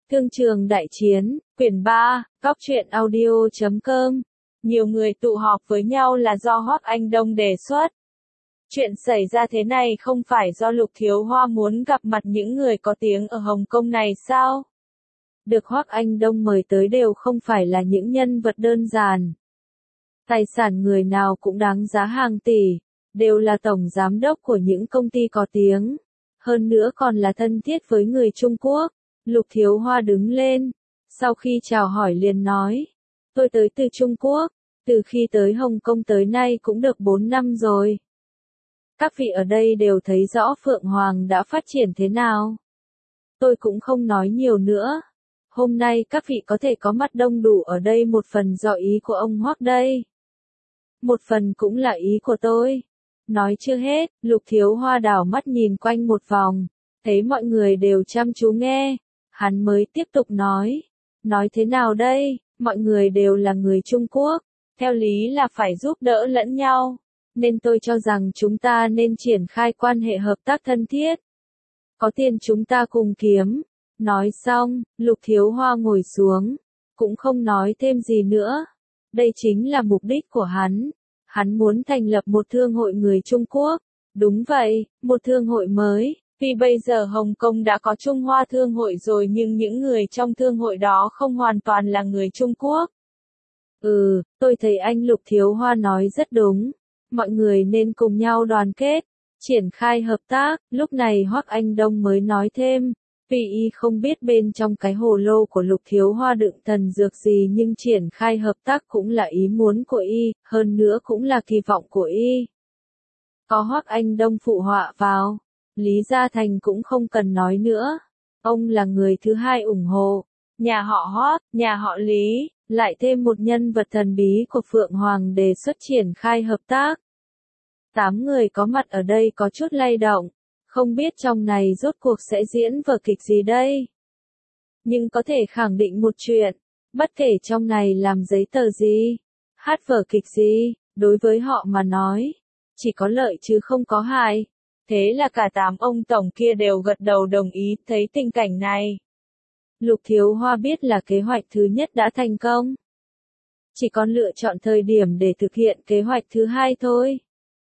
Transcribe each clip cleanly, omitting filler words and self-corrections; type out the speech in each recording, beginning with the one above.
Thương trường đại chiến, quyển 3, góc truyện audio.com. Nhiều người tụ họp với nhau là do Hoắc Anh Đông đề xuất. Chuyện xảy ra thế này không phải do Lục Thiếu Hoa muốn gặp mặt những người có tiếng ở Hồng Kông này sao? Được Hoắc Anh Đông mời tới đều không phải là những nhân vật đơn giản. Tài sản người nào cũng đáng giá hàng tỷ, đều là tổng giám đốc của những công ty có tiếng. Hơn nữa còn là thân thiết với người Trung Quốc. Lục Thiếu Hoa đứng lên, sau khi chào hỏi liền nói, tôi tới từ Trung Quốc, từ khi tới Hồng Kông tới nay cũng được 4 năm rồi. Các vị ở đây đều thấy rõ Phượng Hoàng đã phát triển thế nào. Tôi cũng không nói nhiều nữa. Hôm nay các vị có thể có mặt đông đủ ở đây, một phần do ý của ông Hoắc đây. Một phần cũng là ý của tôi. Nói chưa hết, Lục Thiếu Hoa đảo mắt nhìn quanh một vòng, thấy mọi người đều chăm chú nghe. Hắn mới tiếp tục nói thế nào đây, mọi người đều là người Trung Quốc, theo lý là phải giúp đỡ lẫn nhau, nên tôi cho rằng chúng ta nên triển khai quan hệ hợp tác thân thiết. Có tiền chúng ta cùng kiếm. Nói xong, Lục Thiếu Hoa ngồi xuống, cũng không nói thêm gì nữa. Đây chính là mục đích của hắn. Hắn muốn thành lập một thương hội người Trung Quốc. Đúng vậy, một thương hội mới. Vì bây giờ Hồng Kông đã có Trung Hoa Thương hội rồi, nhưng những người trong thương hội đó không hoàn toàn là người Trung Quốc. Tôi thấy anh Lục Thiếu Hoa nói rất đúng. Mọi người nên cùng nhau đoàn kết, triển khai hợp tác. Lúc này Hoắc Anh Đông mới nói thêm, vì y không biết bên trong cái hồ lô của Lục Thiếu Hoa đựng thần dược gì, nhưng triển khai hợp tác cũng là ý muốn của y, hơn nữa cũng là kỳ vọng của y. Có Hoắc Anh Đông phụ họa vào, Lý Gia Thành cũng không cần nói nữa. Ông là người thứ hai ủng hộ. Nhà họ Hoắc, nhà họ Lý, lại thêm một nhân vật thần bí của Phượng Hoàng đề xuất triển khai hợp tác. 8 người có mặt ở đây có chút lay động. Không biết trong này rốt cuộc sẽ diễn vở kịch gì đây. Nhưng có thể khẳng định một chuyện, bất kể trong này làm giấy tờ gì, hát vở kịch gì, đối với họ mà nói, chỉ có lợi chứ không có hại. Thế là cả 8 ông tổng kia đều gật đầu đồng ý. Thấy tình cảnh này, Lục Thiếu Hoa biết là kế hoạch thứ nhất đã thành công. Chỉ còn lựa chọn thời điểm để thực hiện kế hoạch thứ hai thôi.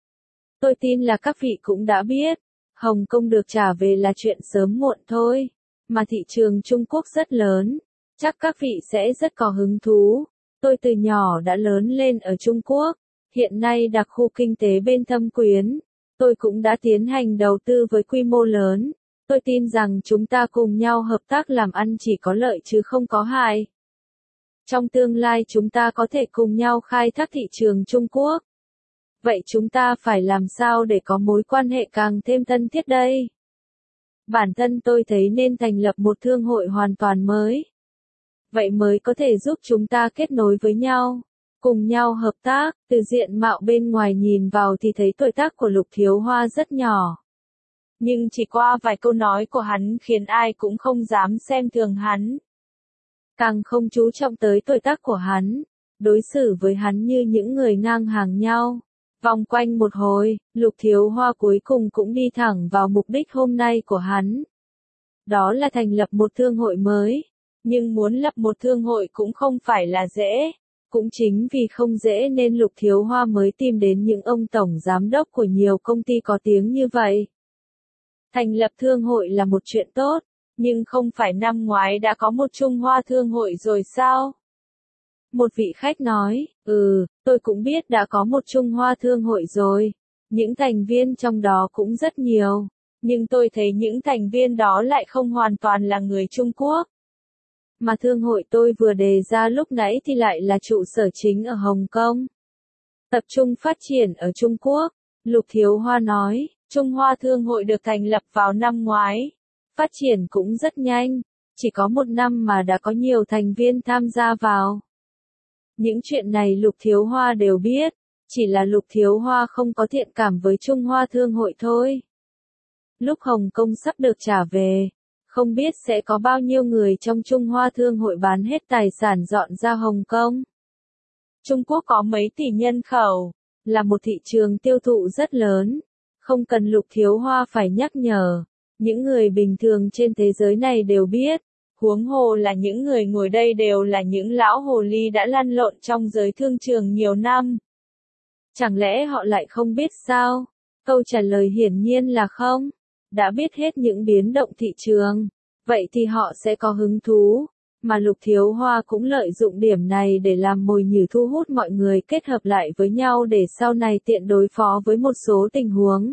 Tôi tin là các vị cũng đã biết, Hồng Kông được trả về là chuyện sớm muộn thôi. Mà thị trường Trung Quốc rất lớn, chắc các vị sẽ rất có hứng thú. Tôi từ nhỏ đã lớn lên ở Trung Quốc, hiện nay đặc khu kinh tế bên Thâm Quyến. Tôi cũng đã tiến hành đầu tư với quy mô lớn. Tôi tin rằng chúng ta cùng nhau hợp tác làm ăn chỉ có lợi chứ không có hại. Trong tương lai chúng ta có thể cùng nhau khai thác thị trường Trung Quốc. Vậy chúng ta phải làm sao để có mối quan hệ càng thêm thân thiết đây? Bản thân tôi thấy nên thành lập một thương hội hoàn toàn mới. Vậy mới có thể giúp chúng ta kết nối với nhau, cùng nhau hợp tác. Từ diện mạo bên ngoài nhìn vào thì thấy tuổi tác của Lục Thiếu Hoa rất nhỏ. Nhưng chỉ qua vài câu nói của hắn khiến ai cũng không dám xem thường hắn. Càng không chú trọng tới tuổi tác của hắn, đối xử với hắn như những người ngang hàng nhau. Vòng quanh một hồi, Lục Thiếu Hoa cuối cùng cũng đi thẳng vào mục đích hôm nay của hắn. Đó là thành lập một thương hội mới. Nhưng muốn lập một thương hội cũng không phải là dễ. Cũng chính vì không dễ nên Lục Thiếu Hoa mới tìm đến những ông tổng giám đốc của nhiều công ty có tiếng như vậy. Thành lập thương hội là một chuyện tốt, nhưng không phải năm ngoái đã có một Trung Hoa Thương hội rồi sao? Một vị khách nói, tôi cũng biết đã có một Trung Hoa Thương hội rồi. Những thành viên trong đó cũng rất nhiều. Nhưng tôi thấy những thành viên đó lại không hoàn toàn là người Trung Quốc. Mà thương hội tôi vừa đề ra lúc nãy thì lại là trụ sở chính ở Hồng Kông. Tập trung phát triển ở Trung Quốc. Lục Thiếu Hoa nói, Trung Hoa Thương hội được thành lập vào năm ngoái. Phát triển cũng rất nhanh. Chỉ có 1 năm mà đã có nhiều thành viên tham gia vào. Những chuyện này Lục Thiếu Hoa đều biết, chỉ là Lục Thiếu Hoa không có thiện cảm với Trung Hoa Thương hội thôi. Lúc Hồng Kông sắp được trả về, không biết sẽ có bao nhiêu người trong Trung Hoa Thương hội bán hết tài sản dọn ra Hồng Kông. Trung Quốc có mấy tỷ nhân khẩu, là một thị trường tiêu thụ rất lớn. Không cần Lục Thiếu Hoa phải nhắc nhở, những người bình thường trên thế giới này đều biết, Huống hồ là những người ngồi đây đều là những lão hồ ly đã lăn lộn trong giới thương trường nhiều năm. Chẳng lẽ họ lại không biết sao? Câu trả lời hiển nhiên là không. Đã biết hết những biến động thị trường, vậy thì họ sẽ có hứng thú. Mà Lục Thiếu Hoa cũng lợi dụng điểm này để làm mồi nhử thu hút mọi người kết hợp lại với nhau để sau này tiện đối phó với một số tình huống.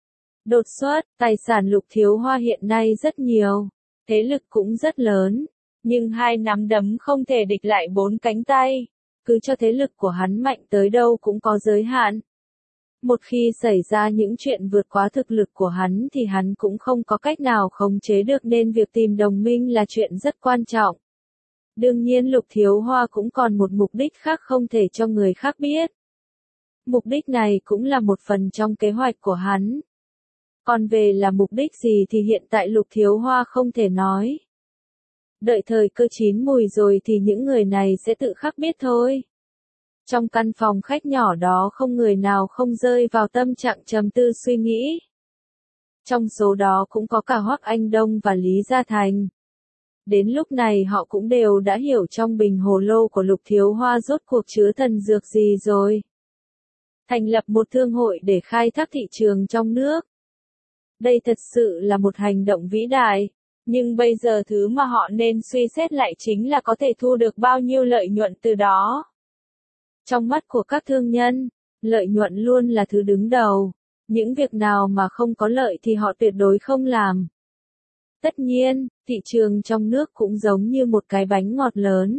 Đột xuất, tài sản Lục Thiếu Hoa hiện nay rất nhiều, thế lực cũng rất lớn, nhưng hai nắm đấm không thể địch lại bốn cánh tay, cứ cho thế lực của hắn mạnh tới đâu cũng có giới hạn. Một khi xảy ra những chuyện vượt quá thực lực của hắn thì hắn cũng không có cách nào khống chế được nên việc tìm đồng minh là chuyện rất quan trọng. Đương nhiên Lục Thiếu Hoa cũng còn một mục đích khác không thể cho người khác biết. Mục đích này cũng là một phần trong kế hoạch của hắn. Còn về là mục đích gì thì hiện tại Lục Thiếu Hoa không thể nói. Đợi thời cơ chín mùi rồi thì những người này sẽ tự khắc biết thôi. Trong căn phòng khách nhỏ đó không người nào không rơi vào tâm trạng trầm tư suy nghĩ. Trong số đó cũng có cả Hoắc Anh Đông và Lý Gia Thành. Đến lúc này họ cũng đều đã hiểu trong bình hồ lô của Lục Thiếu Hoa rốt cuộc chứa thần dược gì rồi. Thành lập một thương hội để khai thác thị trường trong nước. Đây thật sự là một hành động vĩ đại, nhưng bây giờ thứ mà họ nên suy xét lại chính là có thể thu được bao nhiêu lợi nhuận từ đó. Trong mắt của các thương nhân, lợi nhuận luôn là thứ đứng đầu, những việc nào mà không có lợi thì họ tuyệt đối không làm. Tất nhiên, thị trường trong nước cũng giống như một cái bánh ngọt lớn.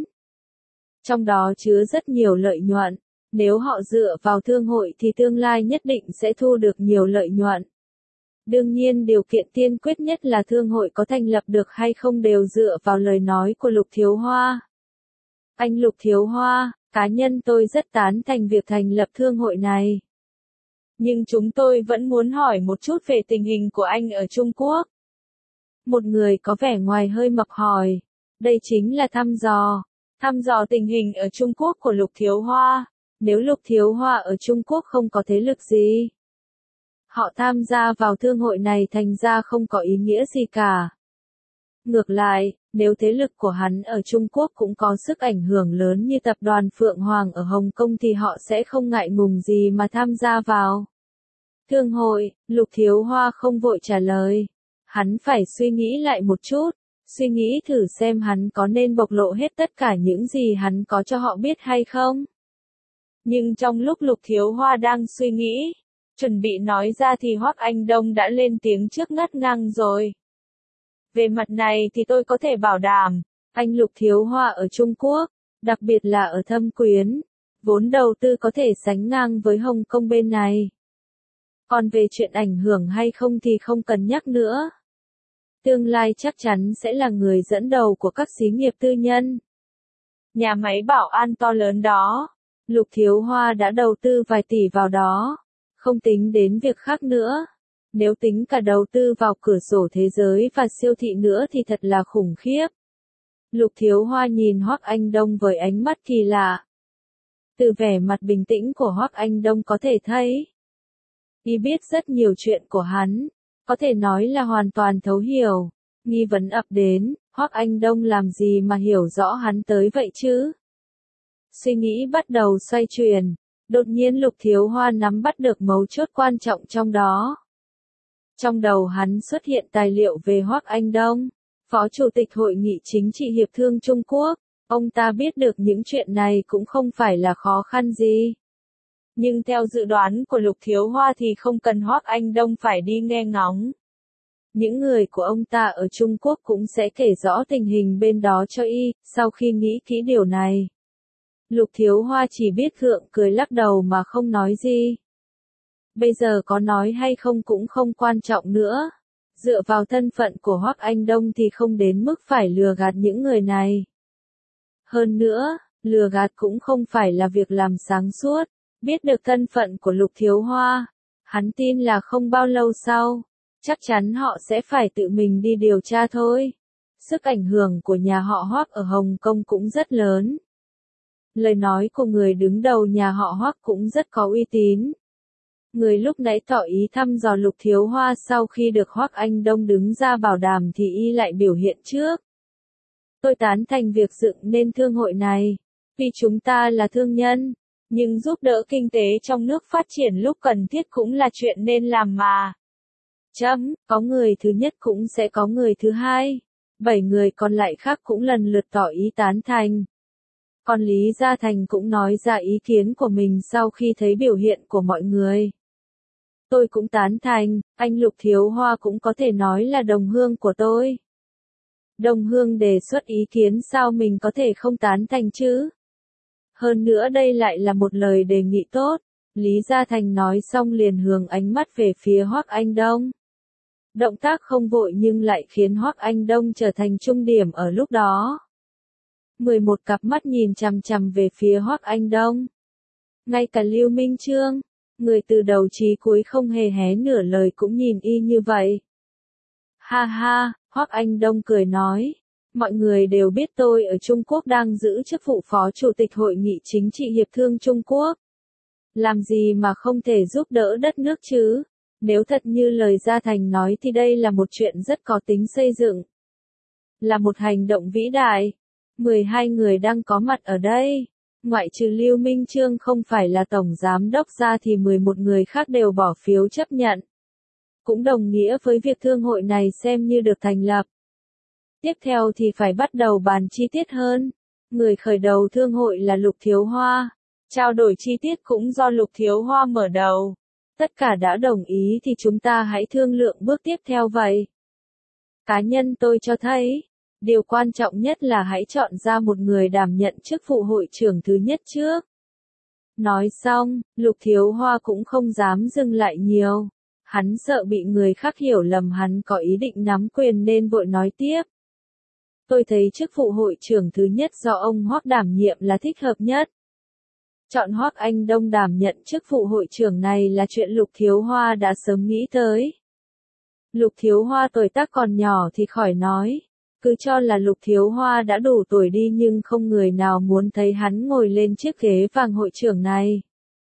Trong đó chứa rất nhiều lợi nhuận, nếu họ dựa vào thương hội thì tương lai nhất định sẽ thu được nhiều lợi nhuận. Đương nhiên điều kiện tiên quyết nhất là thương hội có thành lập được hay không đều dựa vào lời nói của Lục Thiếu Hoa. Anh Lục Thiếu Hoa, cá nhân tôi rất tán thành việc thành lập thương hội này. Nhưng chúng tôi vẫn muốn hỏi một chút về tình hình của anh ở Trung Quốc. Một người có vẻ ngoài hơi mập hỏi. Đây chính là thăm dò tình hình ở Trung Quốc của Lục Thiếu Hoa. Nếu Lục Thiếu Hoa ở Trung Quốc không có thế lực gì, họ tham gia vào thương hội này thành ra không có ý nghĩa gì cả. Ngược lại, nếu thế lực của hắn ở Trung Quốc cũng có sức ảnh hưởng lớn như tập đoàn Phượng Hoàng ở Hồng Kông thì họ sẽ không ngại ngùng gì mà tham gia vào. Thương hội, Lục Thiếu Hoa không vội trả lời. Hắn phải suy nghĩ lại một chút, suy nghĩ thử xem hắn có nên bộc lộ hết tất cả những gì hắn có cho họ biết hay không. Nhưng trong lúc Lục Thiếu Hoa đang suy nghĩ, chuẩn bị nói ra thì Hoắc Anh Đông đã lên tiếng trước ngắt ngang rồi. Về mặt này thì tôi có thể bảo đảm, anh Lục Thiếu Hoa ở Trung Quốc, đặc biệt là ở Thâm Quyến, vốn đầu tư có thể sánh ngang với Hồng Kông bên này. Còn về chuyện ảnh hưởng hay không thì không cần nhắc nữa. Tương lai chắc chắn sẽ là người dẫn đầu của các xí nghiệp tư nhân. Nhà máy bảo an to lớn đó, Lục Thiếu Hoa đã đầu tư vài tỷ vào đó, không tính đến việc khác nữa. Nếu tính cả đầu tư vào cửa sổ thế giới và siêu thị nữa thì thật là khủng khiếp. Lục Thiếu Hoa nhìn Hoắc Anh Đông với ánh mắt kỳ lạ. Từ vẻ mặt bình tĩnh của Hoắc Anh Đông có thể thấy, y biết rất nhiều chuyện của hắn, có thể nói là hoàn toàn thấu hiểu. Nghi vấn ập đến, Hoắc Anh Đông làm gì mà hiểu rõ hắn tới vậy chứ? Suy nghĩ bắt đầu xoay chuyển, đột nhiên Lục Thiếu Hoa nắm bắt được mấu chốt quan trọng trong đó. Trong đầu hắn xuất hiện tài liệu về Hoắc Anh Đông, Phó Chủ tịch Hội nghị Chính trị Hiệp thương Trung Quốc. Ông ta biết được những chuyện này cũng không phải là khó khăn gì. Nhưng theo dự đoán của Lục Thiếu Hoa thì không cần Hoắc Anh Đông phải đi nghe ngóng. Những người của ông ta ở Trung Quốc cũng sẽ kể rõ tình hình bên đó cho y. Sau khi nghĩ kỹ điều này, Lục Thiếu Hoa chỉ biết gượng cười lắc đầu mà không nói gì. Bây giờ có nói hay không cũng không quan trọng nữa. Dựa vào thân phận của Hoắc Anh Đông thì không đến mức phải lừa gạt những người này. Hơn nữa, lừa gạt cũng không phải là việc làm sáng suốt. Biết được thân phận của Lục Thiếu Hoa, hắn tin là không bao lâu sau, chắc chắn họ sẽ phải tự mình đi điều tra thôi. Sức ảnh hưởng của nhà họ Hoắc ở Hồng Kông cũng rất lớn. Lời nói của người đứng đầu nhà họ Hoắc cũng rất có uy tín. Người lúc nãy tỏ ý thăm dò Lục Thiếu Hoa sau khi được Hoắc Anh Đông đứng ra bảo đảm thì y lại biểu hiện trước. Tôi tán thành việc dựng nên thương hội này. Vì chúng ta là thương nhân, nhưng giúp đỡ kinh tế trong nước phát triển lúc cần thiết cũng là chuyện nên làm mà. Có người thứ nhất cũng sẽ có người thứ hai. 7 người còn lại khác cũng lần lượt tỏ ý tán thành. Còn Lý Gia Thành cũng nói ra ý kiến của mình sau khi thấy biểu hiện của mọi người. Tôi cũng tán thành, anh Lục Thiếu Hoa cũng có thể nói là đồng hương của tôi. Đồng hương đề xuất ý kiến sao mình có thể không tán thành chứ? Hơn nữa đây lại là một lời đề nghị tốt. Lý Gia Thành nói xong liền hướng ánh mắt về phía Hoắc Anh Đông. Động tác không vội nhưng lại khiến Hoắc Anh Đông trở thành trung điểm ở lúc đó. 11 cặp mắt nhìn chằm chằm về phía Hoắc Anh Đông. Ngay cả Lưu Minh Chương, người từ đầu chí cuối không hề hé nửa lời cũng nhìn y như vậy. Ha ha, Hoắc Anh Đông cười nói. Mọi người đều biết tôi ở Trung Quốc đang giữ chức vụ Phó Chủ tịch Hội nghị Chính trị Hiệp thương Trung Quốc. Làm gì mà không thể giúp đỡ đất nước chứ? Nếu thật như lời Gia Thành nói thì đây là một chuyện rất có tính xây dựng. Là một hành động vĩ đại. 12 người đang có mặt ở đây. Ngoại trừ Lưu Minh Chương không phải là Tổng Giám đốc ra thì 11 người khác đều bỏ phiếu chấp nhận. Cũng đồng nghĩa với việc thương hội này xem như được thành lập. Tiếp theo thì phải bắt đầu bàn chi tiết hơn. Người khởi đầu thương hội là Lục Thiếu Hoa. Trao đổi chi tiết cũng do Lục Thiếu Hoa mở đầu. Tất cả đã đồng ý thì chúng ta hãy thương lượng bước tiếp theo vậy. Cá nhân tôi cho thấy, điều quan trọng nhất là hãy chọn ra một người đảm nhận chức vụ hội trưởng thứ nhất trước. Nói xong, Lục Thiếu Hoa cũng không dám dừng lại nhiều. Hắn sợ bị người khác hiểu lầm hắn có ý định nắm quyền nên vội nói tiếp. Tôi thấy chức vụ hội trưởng thứ nhất do ông Hoắc đảm nhiệm là thích hợp nhất. Chọn Hoắc Anh Đông đảm nhận chức vụ hội trưởng này là chuyện Lục Thiếu Hoa đã sớm nghĩ tới. Lục Thiếu Hoa tuổi tác còn nhỏ thì khỏi nói. Cứ cho là Lục Thiếu Hoa đã đủ tuổi đi nhưng không người nào muốn thấy hắn ngồi lên chiếc ghế vàng hội trưởng này.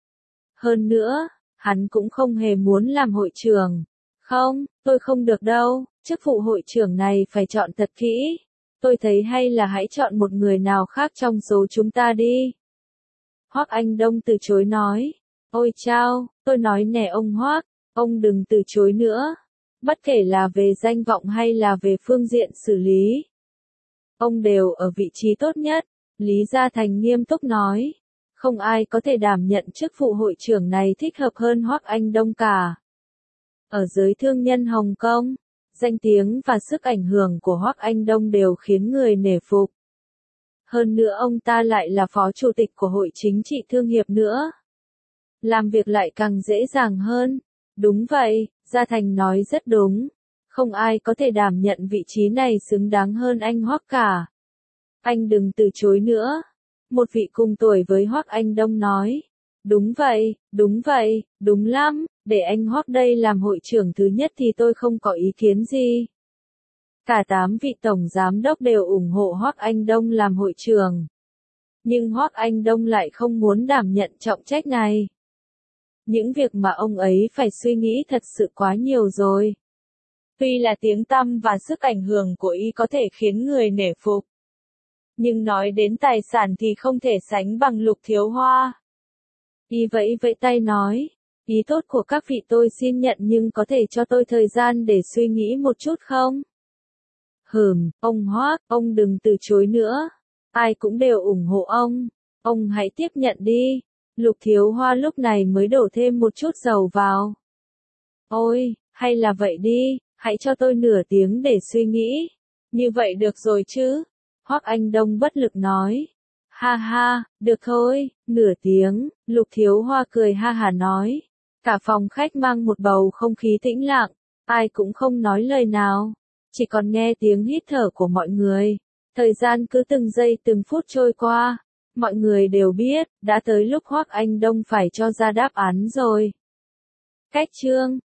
Hơn nữa, hắn cũng không hề muốn làm hội trưởng. Không, tôi không được đâu, chức vụ hội trưởng này phải chọn thật kỹ. Tôi thấy hay là hãy chọn một người nào khác trong số chúng ta đi. Hoắc Anh Đông từ chối nói. Ôi chao, tôi nói nè ông Hoắc, ông đừng từ chối nữa. Bất kể là về danh vọng hay là về phương diện xử lý. Ông đều ở vị trí tốt nhất. Lý Gia Thành nghiêm túc nói. Không ai có thể đảm nhận chức vụ hội trưởng này thích hợp hơn Hoắc Anh Đông cả. Ở giới thương nhân Hồng Kông, danh tiếng và sức ảnh hưởng của Hoắc Anh Đông đều khiến người nể phục. Hơn nữa ông ta lại là phó chủ tịch của Hội Chính trị Thương hiệp nữa. Làm việc lại càng dễ dàng hơn. Đúng vậy, Gia Thành nói rất đúng. Không ai có thể đảm nhận vị trí này xứng đáng hơn anh Hoắc cả. Anh đừng từ chối nữa. Một vị cùng tuổi với Hoắc Anh Đông nói. Đúng vậy, đúng lắm, để anh Hoắc đây làm hội trưởng thứ nhất thì tôi không có ý kiến gì. Cả 8 vị tổng giám đốc đều ủng hộ Hoắc Anh Đông làm hội trưởng. Nhưng Hoắc Anh Đông lại không muốn đảm nhận trọng trách này. Những việc mà ông ấy phải suy nghĩ thật sự quá nhiều rồi. Tuy là tiếng tăm và sức ảnh hưởng của y có thể khiến người nể phục. Nhưng nói đến tài sản thì không thể sánh bằng Lục Thiếu Hoa. Y vẫy vẫy tay nói, ý tốt của các vị tôi xin nhận nhưng có thể cho tôi thời gian để suy nghĩ một chút không? Ông Hoắc, ông đừng từ chối nữa. Ai cũng đều ủng hộ ông hãy tiếp nhận đi. Lục Thiếu Hoa lúc này mới đổ thêm một chút dầu vào. Ôi, hay là vậy đi, hãy cho tôi nửa tiếng để suy nghĩ. Như vậy được rồi chứ? Hoắc Anh Đông bất lực nói. Ha ha, được thôi, nửa tiếng, Lục Thiếu Hoa cười ha hả nói. Cả phòng khách mang một bầu không khí tĩnh lặng, ai cũng không nói lời nào, chỉ còn nghe tiếng hít thở của mọi người. Thời gian cứ từng giây từng phút trôi qua, mọi người đều biết, đã tới lúc Hoắc Anh Đông phải cho ra đáp án rồi. Cách chương